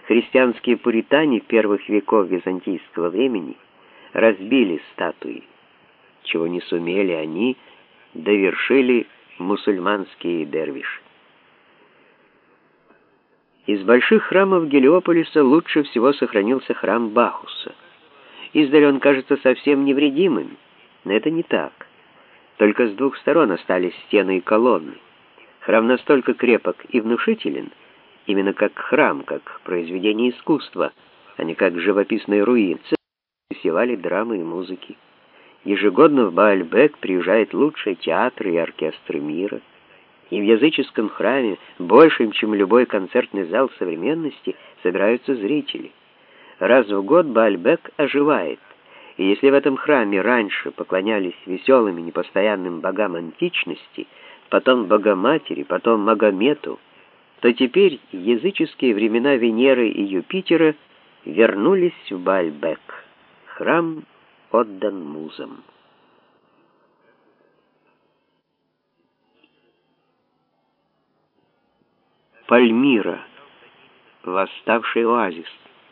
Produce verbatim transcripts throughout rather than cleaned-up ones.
Христианские пуритане первых веков византийского времени разбили статуи, чего не сумели они, довершили мусульманские дервиши. Из больших храмов Гелиополиса лучше всего сохранился храм Бахуса. Издали он кажется совсем невредимым, но это не так. Только с двух сторон остались стены и колонны. Храм настолько крепок и внушителен, именно как храм, как произведение искусства, а не как живописные руины. Севали драмы и музыки. Ежегодно в Бааль-Бек приезжают лучшие театры и оркестры мира. И в языческом храме, большим, чем любой концертный зал современности, собираются зрители. Раз в год Бааль-Бек оживает. И если в этом храме раньше поклонялись веселым и непостоянным богам античности, потом Богоматери, потом Магомету, то теперь языческие времена Венеры и Юпитера вернулись в Бааль-Бек. Храм отдан музам. Пальмира. Восставший оазис.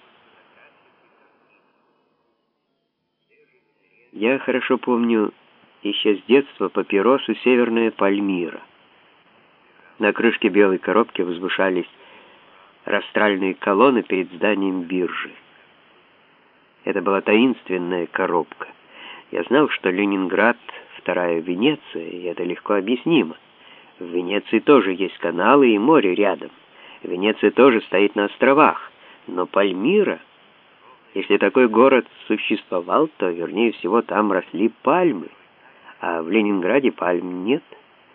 Я хорошо помню еще с детства папиросу «Северная Пальмира». На крышке белой коробки возвышались растральные колонны перед зданием биржи. Это была таинственная коробка. Я знал, что Ленинград — вторая Венеция, и это легко объяснимо. В Венеции тоже есть каналы и море рядом. Венеция тоже стоит на островах. Но Пальмира, если такой город существовал, то, вернее всего, там росли пальмы, а в Ленинграде пальм нет.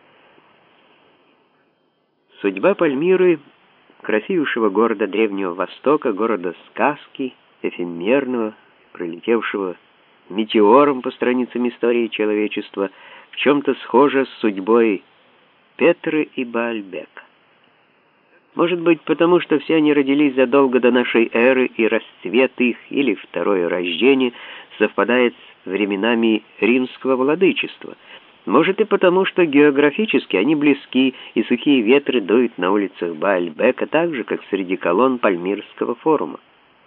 Судьба Пальмиры, красивейшего города Древнего Востока, города сказки, эфемерного, пролетевшего метеором по страницам истории человечества, в чем-то схожа с судьбой Петры и Бааль-Бека. Может быть, потому что все они родились задолго до нашей эры, и расцвет их, или второе рождение, совпадает с временами римского владычества. Может и потому, что географически они близки, и сухие ветры дуют на улицах Бааль-Бека так же, как среди колонн Пальмирского форума.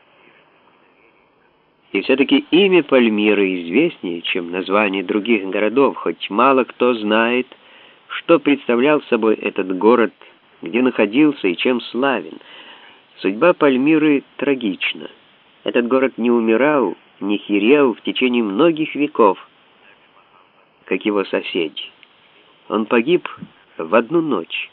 И все-таки имя Пальмиры известнее, чем название других городов, хоть мало кто знает, что представлял собой этот город, где находился и чем славен. Судьба Пальмиры трагична. Этот город не умирал, не херел в течение многих веков, как его соседи. Он погиб в одну ночь.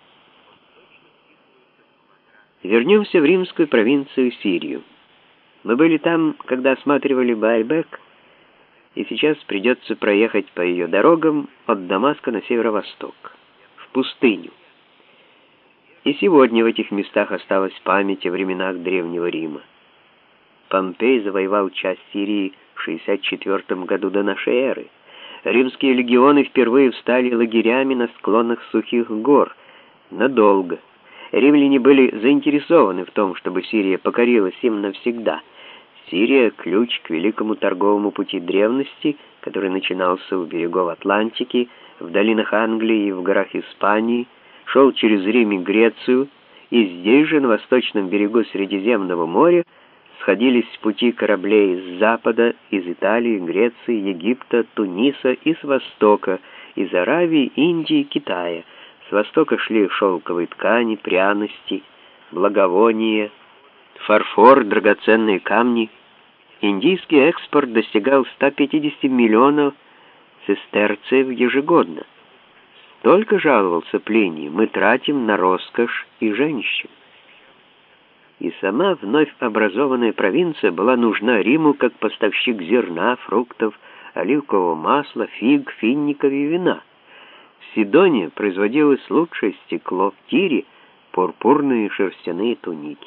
Вернемся в римскую провинцию Сирию. Мы были там, когда осматривали Бааль-Бек, и сейчас придется проехать по ее дорогам от Дамаска на северо-восток, в пустыню. И сегодня в этих местах осталась память о временах Древнего Рима. Помпей завоевал часть Сирии в шестьдесят четвёртом году до нашей эры. Римские легионы впервые встали лагерями на склонах сухих гор. Надолго. Римляне были заинтересованы в том, чтобы Сирия покорилась им навсегда. Сирия — ключ к великому торговому пути древности, который начинался у берегов Атлантики, в долинах Англии и в горах Испании, шел через Рим и Грецию, и здесь же, на восточном берегу Средиземного моря, сходились с пути кораблей с запада, из Италии, Греции, Египта, Туниса и с востока, из Аравии, Индии, Китая. С востока шли шелковые ткани, пряности, благовония, фарфор, драгоценные камни. Индийский экспорт достигал ста пятидесяти миллионов сестерцев ежегодно. Столько жаловался Плиний: мы тратим на роскошь и женщин. И сама вновь образованная провинция была нужна Риму как поставщик зерна, фруктов, оливкового масла, фиг, фиников и вина. В Сидоне производилось лучшее стекло, в Тире — пурпурные шерстяные туники.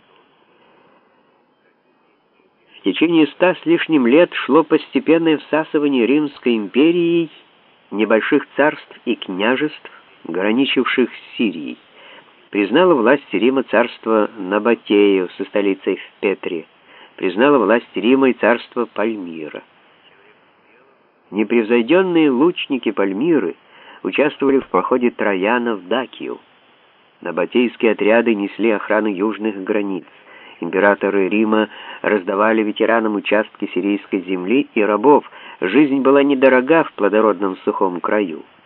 В течение ста с лишним лет шло постепенное всасывание Римской империей небольших царств и княжеств, граничивших с Сирией. Признала власть Рима царство Набатею со столицей в Петре, признала власть Рима и царство Пальмира. Непревзойденные лучники Пальмиры участвовали в походе Трояна в Дакию. Набатейские отряды несли охрану южных границ. Императоры Рима раздавали ветеранам участки сирийской земли и рабов. Жизнь была недорога в плодородном сухом краю.